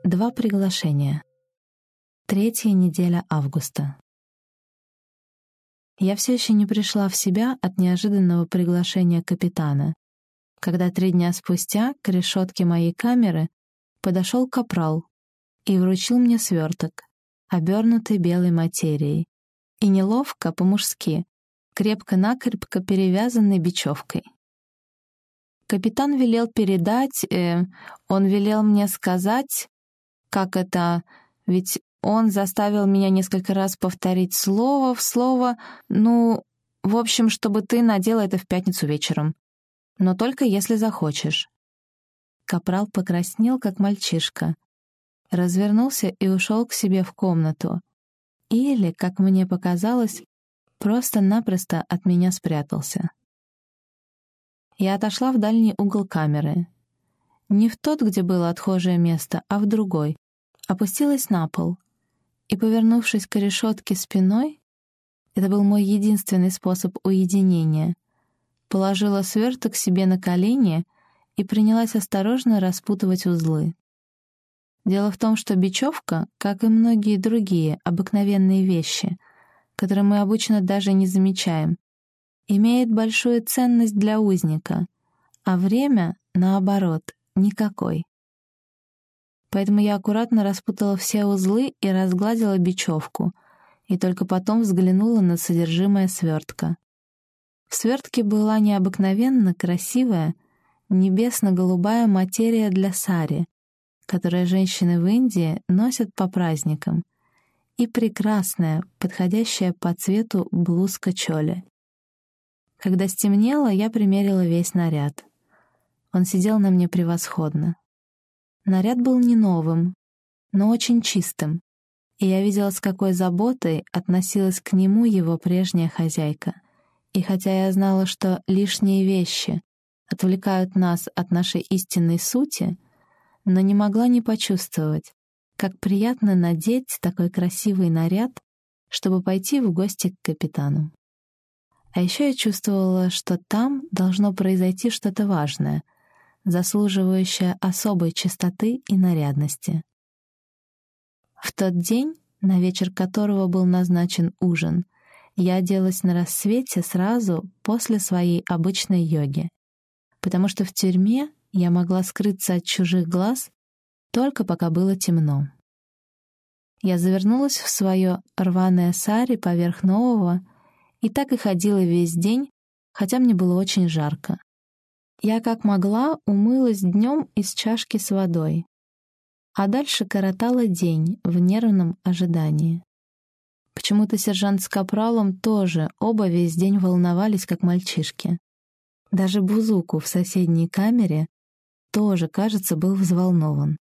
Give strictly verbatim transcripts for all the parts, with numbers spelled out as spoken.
Два приглашения. Третья неделя августа. Я все еще не пришла в себя от неожиданного приглашения капитана, когда три дня спустя к решетке моей камеры подошел капрал и вручил мне сверток, обернутый белой материей, и неловко, по-мужски, крепко-накрепко перевязанный бечевкой. Капитан велел передать, э, он велел мне сказать, как это, ведь он заставил меня несколько раз повторить слово в слово, ну, в общем, чтобы ты надела это в пятницу вечером, но только если захочешь. Капрал покраснел, как мальчишка, развернулся и ушел к себе в комнату. Или, как мне показалось, просто-напросто от меня спрятался. Я отошла в дальний угол камеры. Не в тот, где было отхожее место, а в другой. Опустилась на пол и, повернувшись к решетке спиной, это был мой единственный способ уединения, положила сверток себе на колени и принялась осторожно распутывать узлы. Дело в том, что бечевка, как и многие другие обыкновенные вещи, которые мы обычно даже не замечаем, имеет большую ценность для узника, а время, наоборот, никакой. Поэтому я аккуратно распутала все узлы и разгладила бечевку, и только потом взглянула на содержимое свертка. В свертке была необыкновенно красивая, небесно-голубая материя для сари, которую женщины в Индии носят по праздникам, и прекрасная, подходящая по цвету блузка чоли. Когда стемнело, я примерила весь наряд. Он сидел на мне превосходно. Наряд был не новым, но очень чистым, и я видела, с какой заботой относилась к нему его прежняя хозяйка. И хотя я знала, что лишние вещи отвлекают нас от нашей истинной сути, но не могла не почувствовать, как приятно надеть такой красивый наряд, чтобы пойти в гости к капитану. А еще я чувствовала, что там должно произойти что-то важное, заслуживающее особой чистоты и нарядности. В тот день, на вечер которого был назначен ужин, я оделась на рассвете сразу после своей обычной йоги, потому что в тюрьме я могла скрыться от чужих глаз только пока было темно. Я завернулась в свое рваное сари поверх нового и так и ходила весь день, хотя мне было очень жарко. Я как могла умылась днем из чашки с водой, а дальше коротала день в нервном ожидании. Почему-то сержант с капралом тоже оба весь день волновались, как мальчишки. Даже Бузуку в соседней камере тоже, кажется, был взволнован.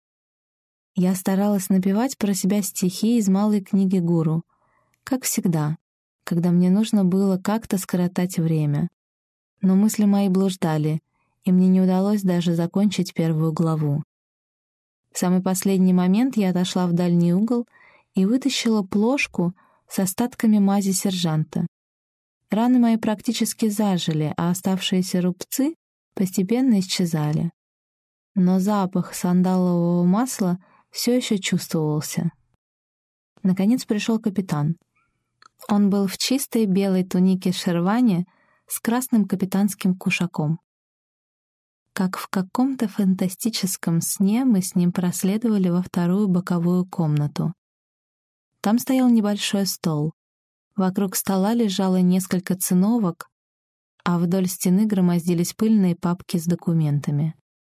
Я старалась напевать про себя стихи из малой книги гуру, как всегда, когда мне нужно было как-то скоротать время. Но мысли мои блуждали, и мне не удалось даже закончить первую главу. В самый последний момент я отошла в дальний угол и вытащила плошку с остатками мази сержанта. Раны мои практически зажили, а оставшиеся рубцы постепенно исчезали. Но запах сандалового масла все еще чувствовался. Наконец пришел капитан. Он был в чистой белой тунике шервани с красным капитанским кушаком. Как в каком-то фантастическом сне мы с ним проследовали во вторую боковую комнату. Там стоял небольшой стол. Вокруг стола лежало несколько циновок, а вдоль стены громоздились пыльные папки с документами.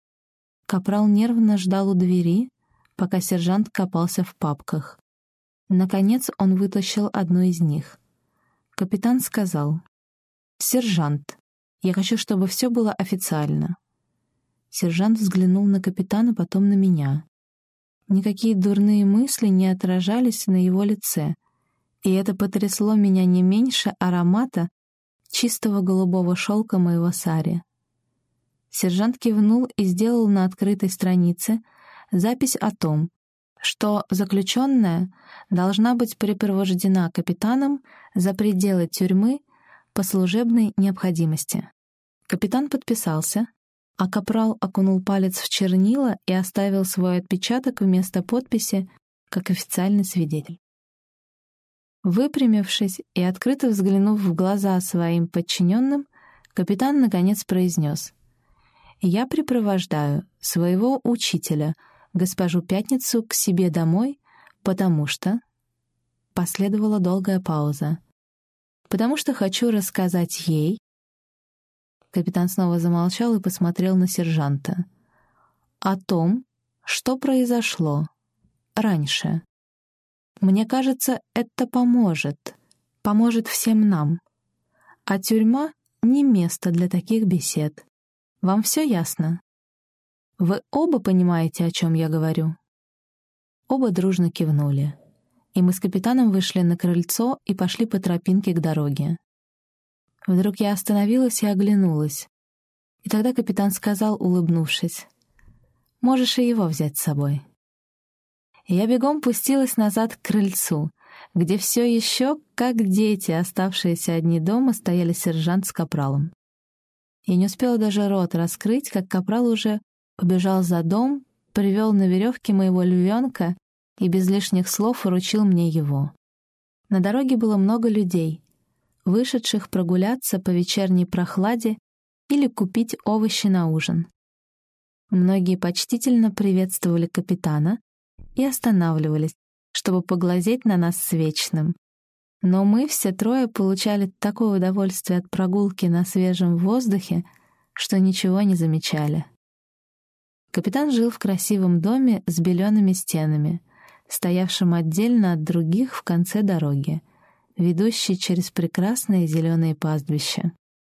Капрал нервно ждал у двери, пока сержант копался в папках. Наконец он вытащил одну из них. Капитан сказал: «Сержант, я хочу, чтобы все было официально». Сержант взглянул на капитана, потом на меня. Никакие дурные мысли не отражались на его лице, и это потрясло меня не меньше аромата чистого голубого шелка моего сари. Сержант кивнул и сделал на открытой странице запись о том, что заключенная должна быть припровождена капитаном за пределы тюрьмы по служебной необходимости. Капитан подписался, а капрал окунул палец в чернила и оставил свой отпечаток вместо подписи как официальный свидетель. Выпрямившись и открыто взглянув в глаза своим подчиненным, капитан наконец произнес: «Я припровождаю своего учителя, госпожу Пятницу, к себе домой, потому что...» Последовала долгая пауза. «Потому что хочу рассказать ей...» Капитан снова замолчал и посмотрел на сержанта. «О том, что произошло раньше. Мне кажется, это поможет. Поможет всем нам. А тюрьма — не место для таких бесед. Вам все ясно? Вы оба понимаете, о чем я говорю?» Оба дружно кивнули, и мы с капитаном вышли на крыльцо и пошли по тропинке к дороге. Вдруг я остановилась и оглянулась, и тогда капитан сказал, улыбнувшись: «Можешь и его взять с собой». И я бегом пустилась назад к крыльцу, где все еще, как дети, оставшиеся одни дома, стояли сержант с капралом. Я не успела даже рот раскрыть, как капрал уже убежал за дом, привел на веревке моего львенка и без лишних слов вручил мне его. На дороге было много людей, вышедших прогуляться по вечерней прохладе или купить овощи на ужин. Многие почтительно приветствовали капитана и останавливались, чтобы поглазеть на нас с Вечным. Но мы все трое получали такое удовольствие от прогулки на свежем воздухе, что ничего не замечали. Капитан жил в красивом доме с белеными стенами, стоявшем отдельно от других в конце дороги, ведущей через прекрасные зеленые пастбища.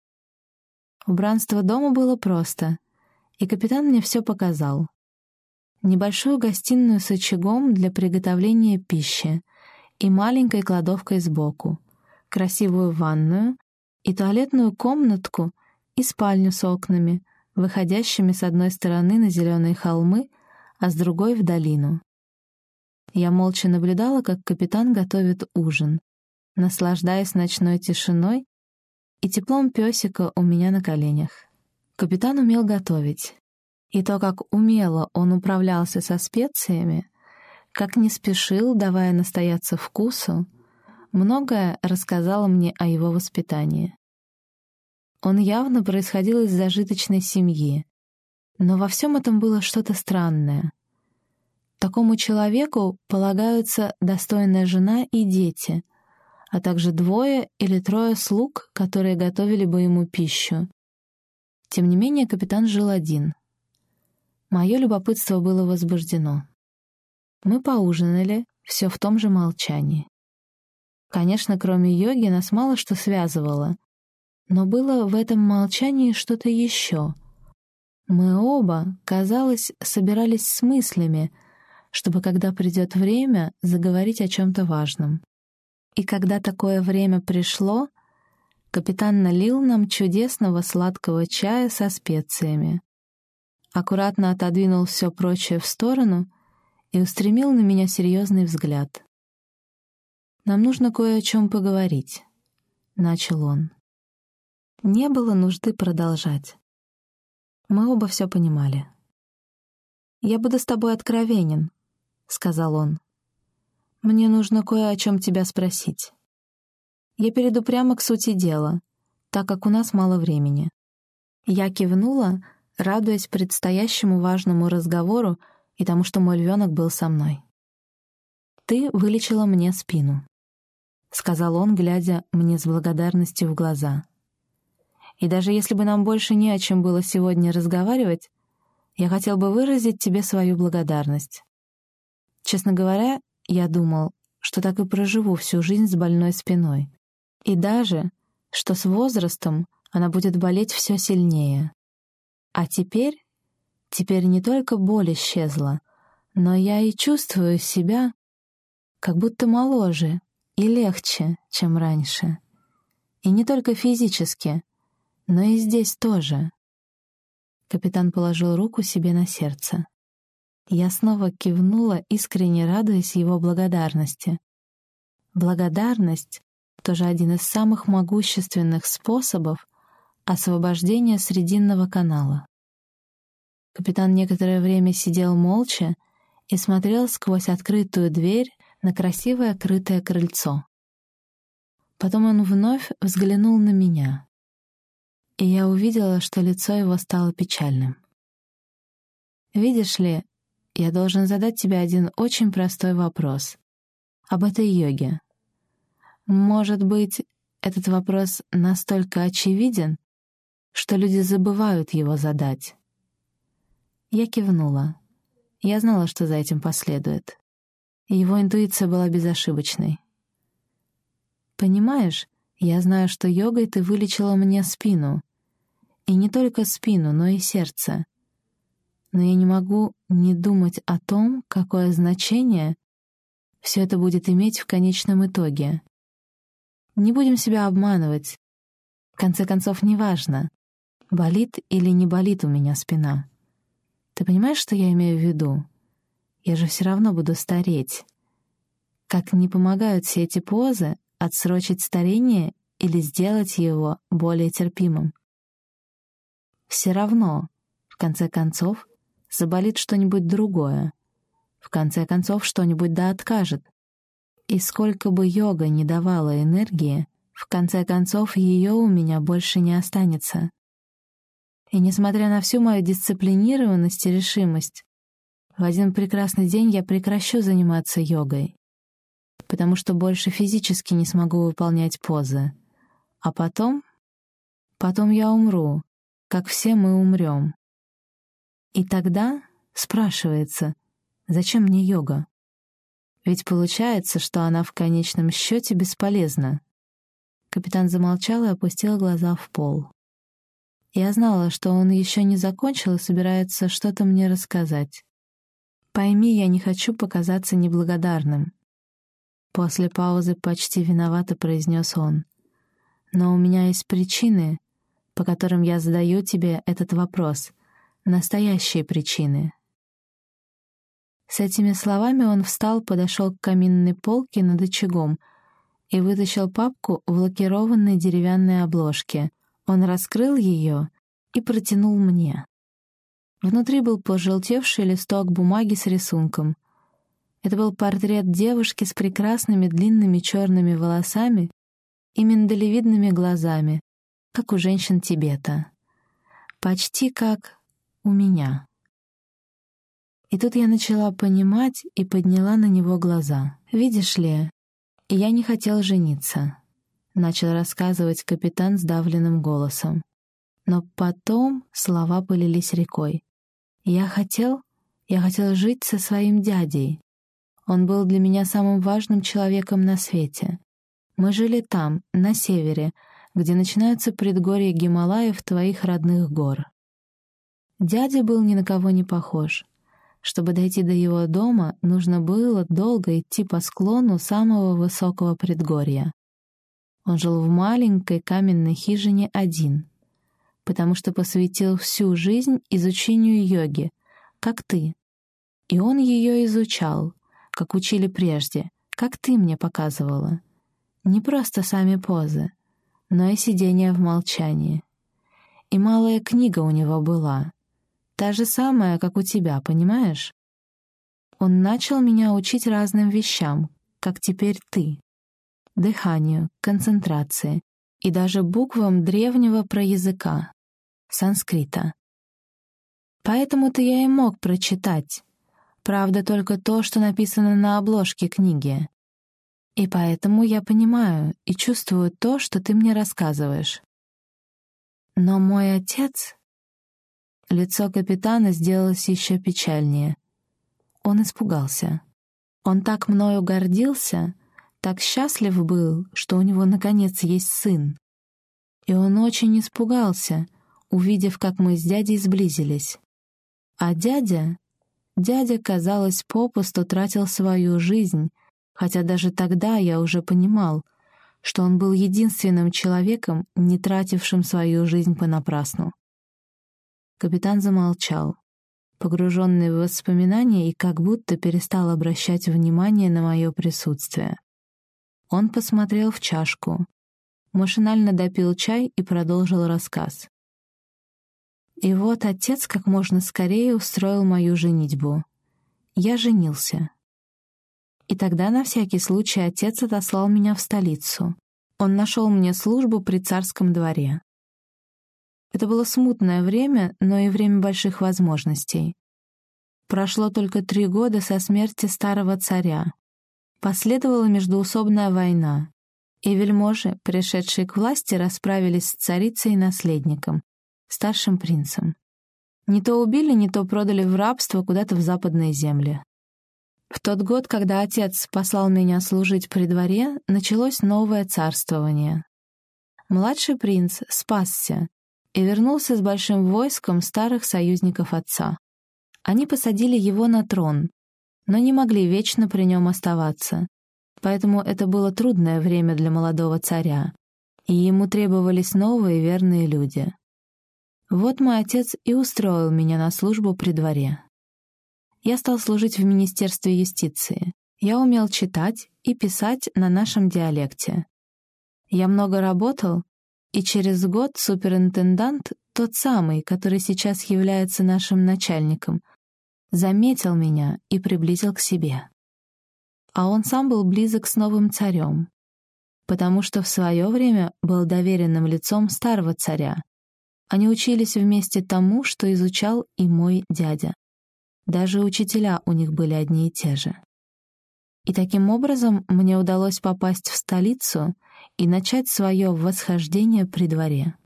Убранство дома было просто, и капитан мне все показал. Небольшую гостиную с очагом для приготовления пищи и маленькой кладовкой сбоку, красивую ванную и туалетную комнатку и спальню с окнами, выходящими с одной стороны на зеленые холмы, а с другой — в долину. Я молча наблюдала, как капитан готовит ужин, наслаждаясь ночной тишиной и теплом песика у меня на коленях. Капитан умел готовить, и то, как умело он управлялся со специями, как не спешил, давая настояться вкусу, многое рассказало мне о его воспитании. Он явно происходил из зажиточной семьи, но во всем этом было что-то странное. Такому человеку полагаются достойная жена и дети, а также двое или трое слуг, которые готовили бы ему пищу. Тем не менее, капитан жил один. Мое любопытство было возбуждено. Мы поужинали, все в том же молчании. Конечно, кроме йоги нас мало что связывало, но было в этом молчании что-то еще. Мы оба, казалось, собирались с мыслями, чтобы, когда придет время, заговорить о чем-то важном. И когда такое время пришло, капитан налил нам чудесного сладкого чая со специями, аккуратно отодвинул все прочее в сторону и устремил на меня серьезный взгляд. «Нам нужно кое о чем поговорить», — начал он. Не было нужды продолжать. Мы оба все понимали. «Я буду с тобой откровенен», — сказал он. «Мне нужно кое о чем тебя спросить. Я перейду прямо к сути дела, так как у нас мало времени». Я кивнула, радуясь предстоящему важному разговору и тому, что мой львенок был со мной. «Ты вылечила мне спину», — сказал он, глядя мне с благодарностью в глаза. «И даже если бы нам больше не о чем было сегодня разговаривать, я хотел бы выразить тебе свою благодарность. Честно говоря, я думал, что так и проживу всю жизнь с больной спиной, и даже, что с возрастом она будет болеть все сильнее. А теперь, теперь не только боль исчезла, но я и чувствую себя как будто моложе и легче, чем раньше. И не только физически, но и здесь тоже». Капитан положил руку себе на сердце. Я снова кивнула, искренне радуясь его благодарности. Благодарность — тоже один из самых могущественных способов освобождения Срединного канала. Капитан некоторое время сидел молча и смотрел сквозь открытую дверь на красивое крытое крыльцо. Потом он вновь взглянул на меня, и я увидела, что лицо его стало печальным. «Видишь ли, я должен задать тебе один очень простой вопрос об этой йоге. Может быть, этот вопрос настолько очевиден, что люди забывают его задать?» Я кивнула. Я знала, что за этим последует. Его интуиция была безошибочной. «Понимаешь, я знаю, что йогой ты вылечила мне спину. И не только спину, но и сердце. Но я не могу не думать о том, какое значение все это будет иметь в конечном итоге. Не будем себя обманывать. В конце концов, неважно, болит или не болит у меня спина. Ты понимаешь, что я имею в виду? Я же все равно буду стареть. Как не помогают все эти позы отсрочить старение или сделать его более терпимым. Все равно, в конце концов, заболит что-нибудь другое. В конце концов, что-нибудь да откажет. И сколько бы йога не давала энергии, в конце концов, ее у меня больше не останется. И несмотря на всю мою дисциплинированность и решимость, в один прекрасный день я прекращу заниматься йогой, потому что больше физически не смогу выполнять позы. А потом... Потом я умру, как все мы умрем. И тогда спрашивается, зачем мне йога? Ведь получается, что она в конечном счете бесполезна. Капитан замолчал и опустил глаза в пол. Я знала, что он еще не закончил и собирается что-то мне рассказать. Пойми, я не хочу показаться неблагодарным. После паузы почти виновато произнес он. Но у меня есть причины, по которым я задаю тебе этот вопрос. Настоящие причины. С этими словами он встал, подошел к каминной полке над очагом и вытащил папку в лакированной деревянной обложке. Он раскрыл ее и протянул мне. Внутри был пожелтевший листок бумаги с рисунком. Это был портрет девушки с прекрасными длинными черными волосами и миндалевидными глазами, как у женщин Тибета. Почти как у меня. И тут я начала понимать и подняла на него глаза. «Видишь ли, я не хотел жениться», — начал рассказывать капитан сдавленным голосом. Но потом слова полились рекой. «Я хотел, я хотел жить со своим дядей. Он был для меня самым важным человеком на свете. Мы жили там, на севере, где начинаются предгорья Гималаев твоих родных гор. Дядя был ни на кого не похож. Чтобы дойти до его дома, нужно было долго идти по склону самого высокого предгорья. Он жил в маленькой каменной хижине один, потому что посвятил всю жизнь изучению йоги, как ты. И он ее изучал, как учили прежде, как ты мне показывала. Не просто сами позы, но и сидение в молчании. И малая книга у него была, та же самая, как у тебя, понимаешь? Он начал меня учить разным вещам, как теперь ты. Дыханию, концентрации и даже буквам древнего проязыка, санскрита. Поэтому-то я и мог прочитать, правда, только то, что написано на обложке книги. И поэтому я понимаю и чувствую то, что ты мне рассказываешь. Но мой отец... Лицо капитана сделалось еще печальнее. Он испугался. Он так мною гордился, так счастлив был, что у него наконец есть сын. И он очень испугался, увидев, как мы с дядей сблизились. А дядя... Дядя, казалось, попусту тратил свою жизнь, хотя даже тогда я уже понимал, что он был единственным человеком, не тратившим свою жизнь понапрасну. Капитан замолчал, погруженный в воспоминания, и как будто перестал обращать внимание на мое присутствие. Он посмотрел в чашку, машинально допил чай и продолжил рассказ. И вот отец как можно скорее устроил мою женитьбу. Я женился. И тогда на всякий случай отец отослал меня в столицу. Он нашел мне службу при царском дворе. Это было смутное время, но и время больших возможностей. Прошло только три года со смерти старого царя. Последовала междоусобная война, и вельможи, пришедшие к власти, расправились с царицей и наследником, старшим принцем. Не то убили, не то продали в рабство куда-то в западные земли. В тот год, когда отец послал меня служить при дворе, началось новое царствование. Младший принц спасся и вернулся с большим войском старых союзников отца. Они посадили его на трон, но не могли вечно при нем оставаться, поэтому это было трудное время для молодого царя, и ему требовались новые верные люди. Вот мой отец и устроил меня на службу при дворе. Я стал служить в Министерстве юстиции. Я умел читать и писать на нашем диалекте. Я много работал, и через год суперинтендант, тот самый, который сейчас является нашим начальником, заметил меня и приблизил к себе. А он сам был близок с новым царем, потому что в свое время был доверенным лицом старого царя. Они учились вместе тому, что изучал и мой дядя. Даже учителя у них были одни и те же. И таким образом мне удалось попасть в столицу и начать свое восхождение при дворе.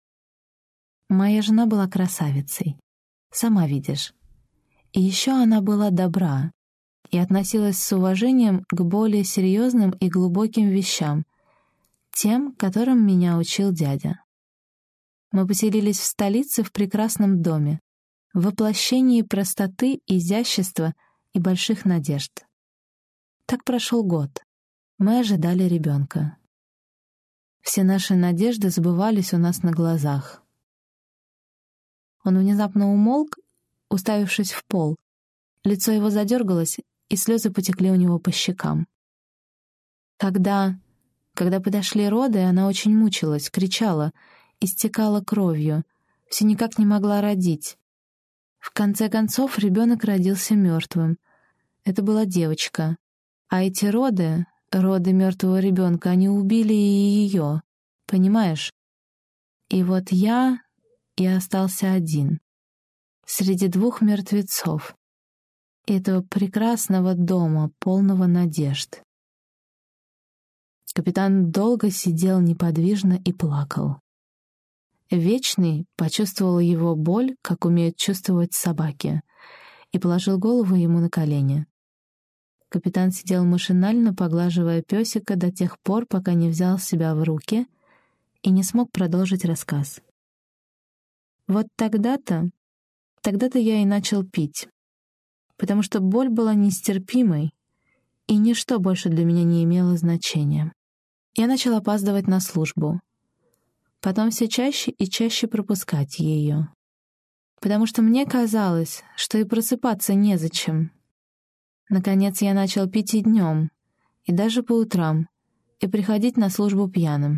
Моя жена была красавицей, сама видишь. И еще она была добра и относилась с уважением к более серьезным и глубоким вещам, тем, которым меня учил дядя. Мы поселились в столице в прекрасном доме, в воплощении простоты, изящества и больших надежд. Так прошел год. Мы ожидали ребенка. Все наши надежды сбывались у нас на глазах. Он внезапно умолк, уставившись в пол. Лицо его задергалось, и слезы потекли у него по щекам. Когда, когда подошли роды, она очень мучилась, кричала, истекала кровью, все никак не могла родить. В конце концов, ребенок родился мертвым. Это была девочка. А эти роды, роды мертвого ребенка, они убили и ее, понимаешь? И вот я и остался один, среди двух мертвецов, этого прекрасного дома, полного надежд. Капитан долго сидел неподвижно и плакал. Вечный почувствовал его боль, как умеют чувствовать собаки, и положил голову ему на колени. Капитан сидел машинально, поглаживая песика до тех пор, пока не взял себя в руки и не смог продолжить рассказ. Вот тогда-то, тогда-то я и начал пить, потому что боль была нестерпимой, и ничто больше для меня не имело значения. Я начал опаздывать на службу, потом все чаще и чаще пропускать ее, потому что мне казалось, что и просыпаться незачем. Наконец я начал пить и днем, и даже по утрам, и приходить на службу пьяным.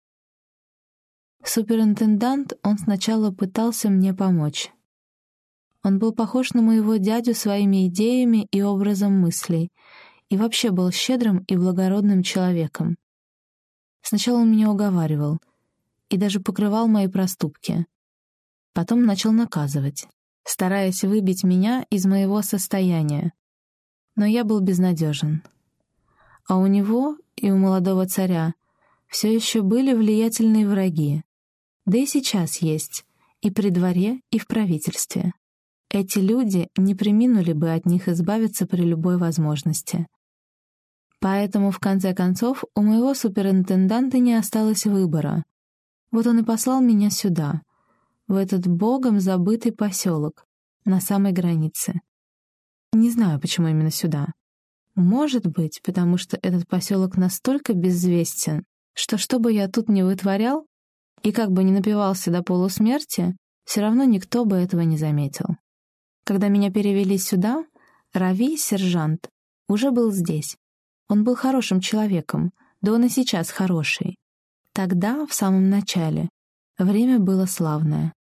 Суперинтендант, он сначала пытался мне помочь. Он был похож на моего дядю своими идеями и образом мыслей, и вообще был щедрым и благородным человеком. Сначала он меня уговаривал и даже покрывал мои проступки. Потом начал наказывать, стараясь выбить меня из моего состояния. Но я был безнадежен. А у него и у молодого царя все еще были влиятельные враги. Да и сейчас есть, и при дворе, и в правительстве. Эти люди не преминули бы от них избавиться при любой возможности. Поэтому, в конце концов, у моего суперинтенданта не осталось выбора. Вот он и послал меня сюда, в этот богом забытый поселок, на самой границе. Не знаю, почему именно сюда. Может быть, потому что этот поселок настолько безвестен, что что бы я тут ни вытворял, и как бы ни напивался до полусмерти, все равно никто бы этого не заметил. Когда меня перевели сюда, Рави, сержант, уже был здесь. Он был хорошим человеком, да он и сейчас хороший. Тогда, в самом начале, время было славное.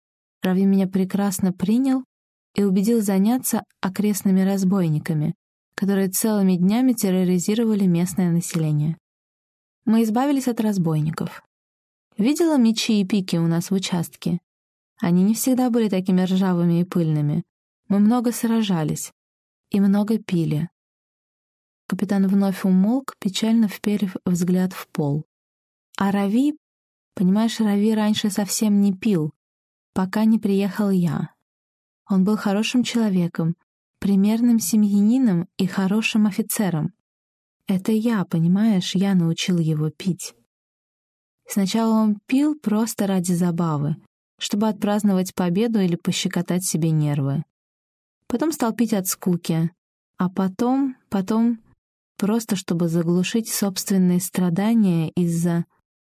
Рави меня прекрасно принял и убедил заняться окрестными разбойниками, которые целыми днями терроризировали местное население. Мы избавились от разбойников. Видела мечи и пики у нас в участке? Они не всегда были такими ржавыми и пыльными. Мы много сражались и много пили. Капитан вновь умолк, печально вперев взгляд в пол. А Рави, понимаешь, Рави раньше совсем не пил, пока не приехал я. Он был хорошим человеком, примерным семьянином и хорошим офицером. Это я, понимаешь, я научил его пить. Сначала он пил просто ради забавы, чтобы отпраздновать победу или пощекотать себе нервы. Потом стал пить от скуки, а потом, потом просто чтобы заглушить собственные страдания из-за...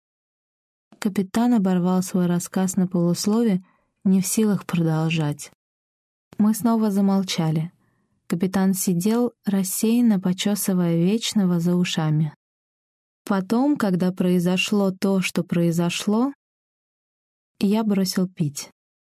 Капитан оборвал свой рассказ на полуслове, не в силах продолжать. Мы снова замолчали. Капитан сидел, рассеянно почесывая Вечного за ушами. Потом, когда произошло то, что произошло, я бросил пить.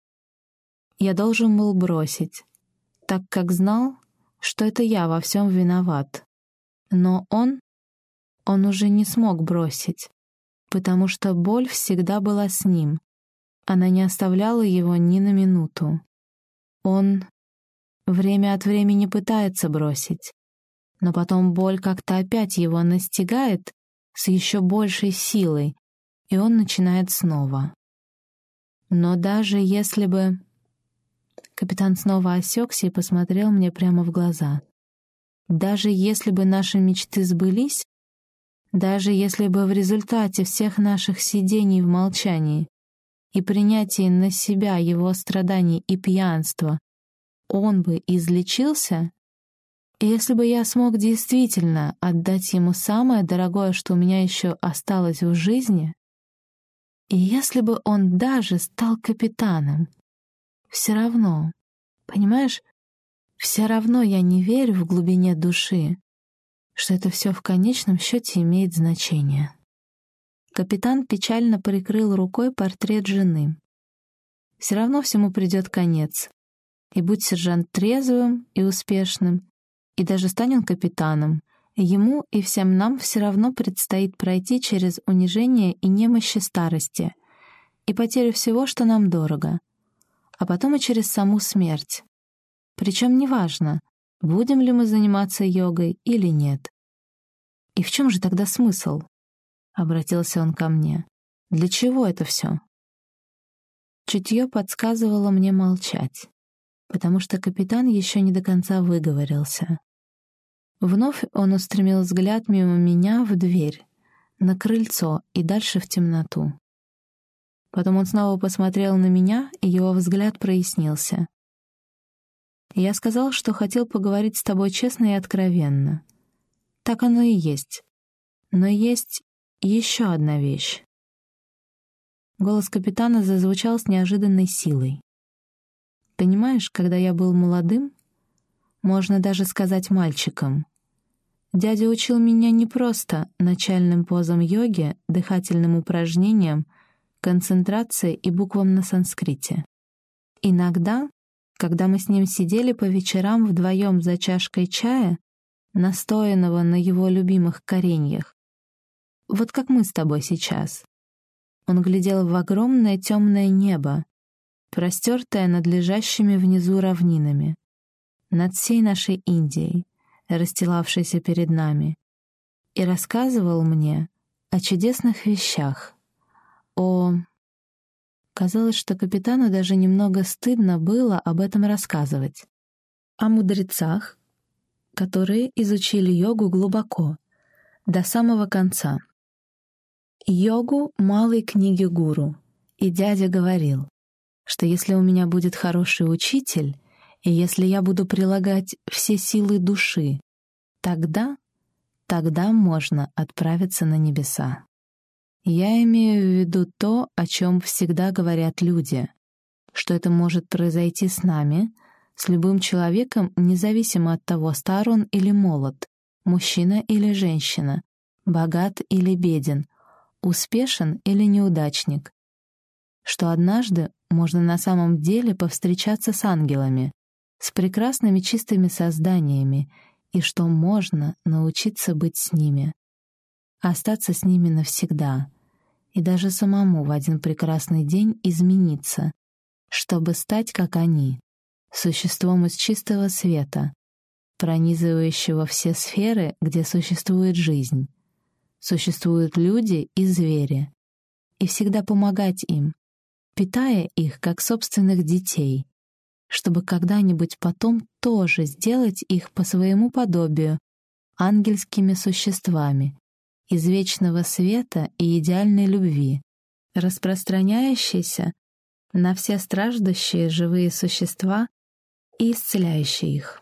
Я должен был бросить, так как знал, что это я во всем виноват. Но он, он уже не смог бросить, потому что боль всегда была с ним. Она не оставляла его ни на минуту. Он время от времени пытается бросить, но потом боль как-то опять его настигает с еще большей силой, и он начинает снова. Но даже если бы... Капитан снова осекся и посмотрел мне прямо в глаза. Даже если бы наши мечты сбылись, даже если бы в результате всех наших сидений в молчании и принятии на себя его страданий и пьянства он бы излечился, и если бы я смог действительно отдать ему самое дорогое, что у меня еще осталось в жизни, и если бы он даже стал капитаном, все равно, понимаешь, все равно я не верю в глубине души, что это все в конечном счете имеет значение. Капитан печально прикрыл рукой портрет жены. Все равно всему придет конец. И будь сержант трезвым и успешным, и даже станет капитаном, ему и всем нам все равно предстоит пройти через унижение и немощи старости, и потерю всего, что нам дорого, а потом и через саму смерть. Причем неважно, будем ли мы заниматься йогой или нет. «И в чем же тогда смысл?» — обратился он ко мне. «Для чего это все?» Чутье подсказывало мне молчать, потому что капитан еще не до конца выговорился. Вновь он устремил взгляд мимо меня в дверь, на крыльцо и дальше в темноту. Потом он снова посмотрел на меня, и его взгляд прояснился. «Я сказал, что хотел поговорить с тобой честно и откровенно. Так оно и есть. Но есть еще одна вещь». Голос капитана зазвучал с неожиданной силой. «Понимаешь, когда я был молодым, можно даже сказать мальчиком, дядя учил меня не просто начальным позам йоги, дыхательным упражнениям, концентрации и буквам на санскрите. Иногда, когда мы с ним сидели по вечерам вдвоем за чашкой чая, настоянного на его любимых кореньях, вот как мы с тобой сейчас, он глядел в огромное темное небо, простертое над лежащими внизу равнинами, над всей нашей Индией, расстилавшейся перед нами, и рассказывал мне о чудесных вещах, о... Казалось, что капитану даже немного стыдно было об этом рассказывать. О мудрецах, которые изучили йогу глубоко, до самого конца. Йогу малой книги гуру. И дядя говорил, что если у меня будет хороший учитель, и если я буду прилагать все силы души, тогда, тогда можно отправиться на небеса. Я имею в виду то, о чем всегда говорят люди, что это может произойти с нами, с любым человеком, независимо от того, стар он или молод, мужчина или женщина, богат или беден, успешен или неудачник, что однажды можно на самом деле повстречаться с ангелами, с прекрасными чистыми созданиями, и что можно научиться быть с ними, остаться с ними навсегда, и даже самому в один прекрасный день измениться, чтобы стать как они, существом из чистого света, пронизывающего все сферы, где существует жизнь. Существуют люди и звери, и всегда помогать им, питая их как собственных детей, чтобы когда-нибудь потом тоже сделать их по своему подобию ангельскими существами из вечного света и идеальной любви, распространяющейся на все страждущие живые существа и исцеляющие их.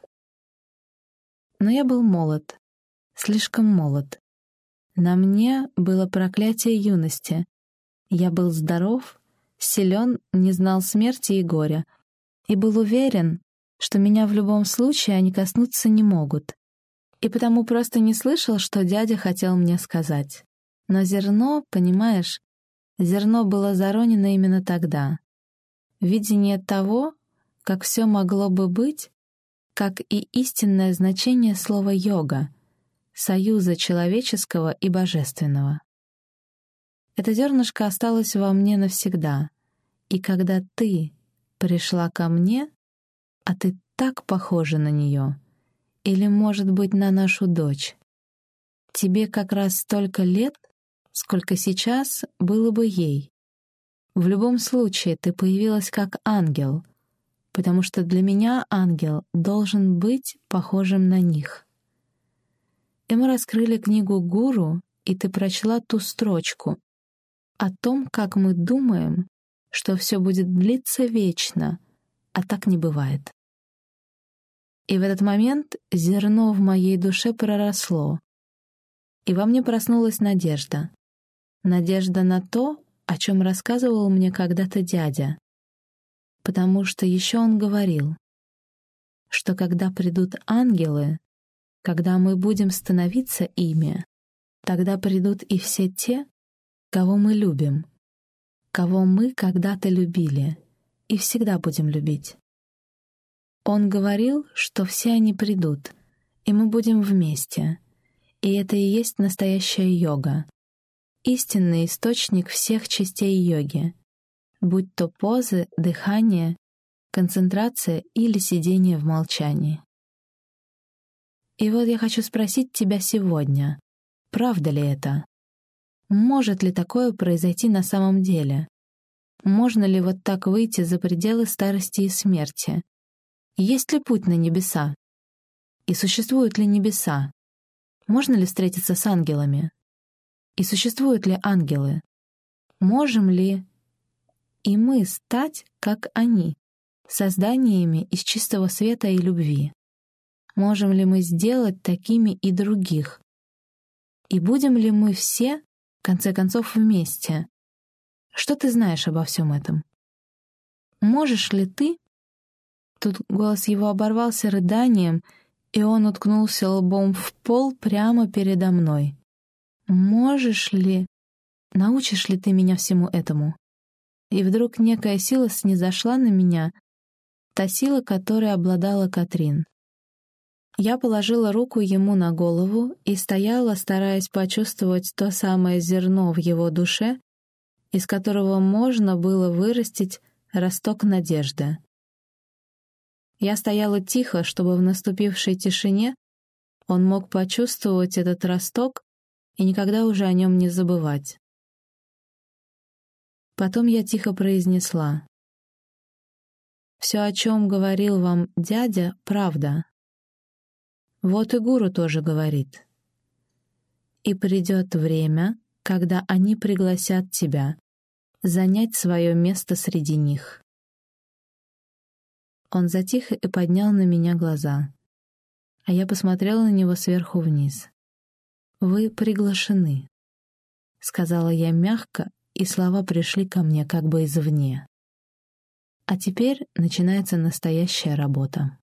Но я был молод, слишком молод. На мне было проклятие юности. Я был здоров, силен, не знал смерти и горя, и был уверен, что меня в любом случае они коснуться не могут, и потому просто не слышал, что дядя хотел мне сказать. Но зерно, понимаешь, зерно было заронено именно тогда. Видение того, как все могло бы быть, как и истинное значение слова «йога», союза человеческого и божественного. Это зернышко осталось во мне навсегда, и когда ты пришла ко мне, а ты так похожа на нее, или, может быть, на нашу дочь, тебе как раз столько лет, сколько сейчас было бы ей. В любом случае ты появилась как ангел, потому что для меня ангел должен быть похожим на них. И мы раскрыли книгу «Гуру», и ты прочла ту строчку о том, как мы думаем, что все будет длиться вечно, а так не бывает. И в этот момент зерно в моей душе проросло, и во мне проснулась надежда. Надежда на то, о чем рассказывал мне когда-то дядя. Потому что еще он говорил, что когда придут ангелы, когда мы будем становиться ими, тогда придут и все те, кого мы любим, кого мы когда-то любили и всегда будем любить. Он говорил, что все они придут, и мы будем вместе, и это и есть настоящая йога, истинный источник всех частей йоги, будь то позы, дыхание, концентрация или сидение в молчании. И вот я хочу спросить тебя сегодня, правда ли это? Может ли такое произойти на самом деле? Можно ли вот так выйти за пределы старости и смерти? Есть ли путь на небеса? И существуют ли небеса? Можно ли встретиться с ангелами? И существуют ли ангелы? Можем ли и мы стать, как они, созданиями из чистого света и любви? Можем ли мы сделать такими и других? И будем ли мы все, в конце концов, вместе? Что ты знаешь обо всем этом? Можешь ли ты... Тут голос его оборвался рыданием, и он уткнулся лбом в пол прямо передо мной. Можешь ли... Научишь ли ты меня всему этому? И вдруг некая сила снизошла на меня, та сила, которой обладала Катрин. Я положила руку ему на голову и стояла, стараясь почувствовать то самое зерно в его душе, из которого можно было вырастить росток надежды. Я стояла тихо, чтобы в наступившей тишине он мог почувствовать этот росток и никогда уже о нем не забывать. Потом я тихо произнесла: «Все, о чем говорил вам дядя, правда. Вот и гуру тоже говорит. И придет время, когда они пригласят тебя занять свое место среди них». Он затих и поднял на меня глаза, а я посмотрела на него сверху вниз. «Вы приглашены», — сказала я мягко, и слова пришли ко мне как бы извне. А теперь начинается настоящая работа.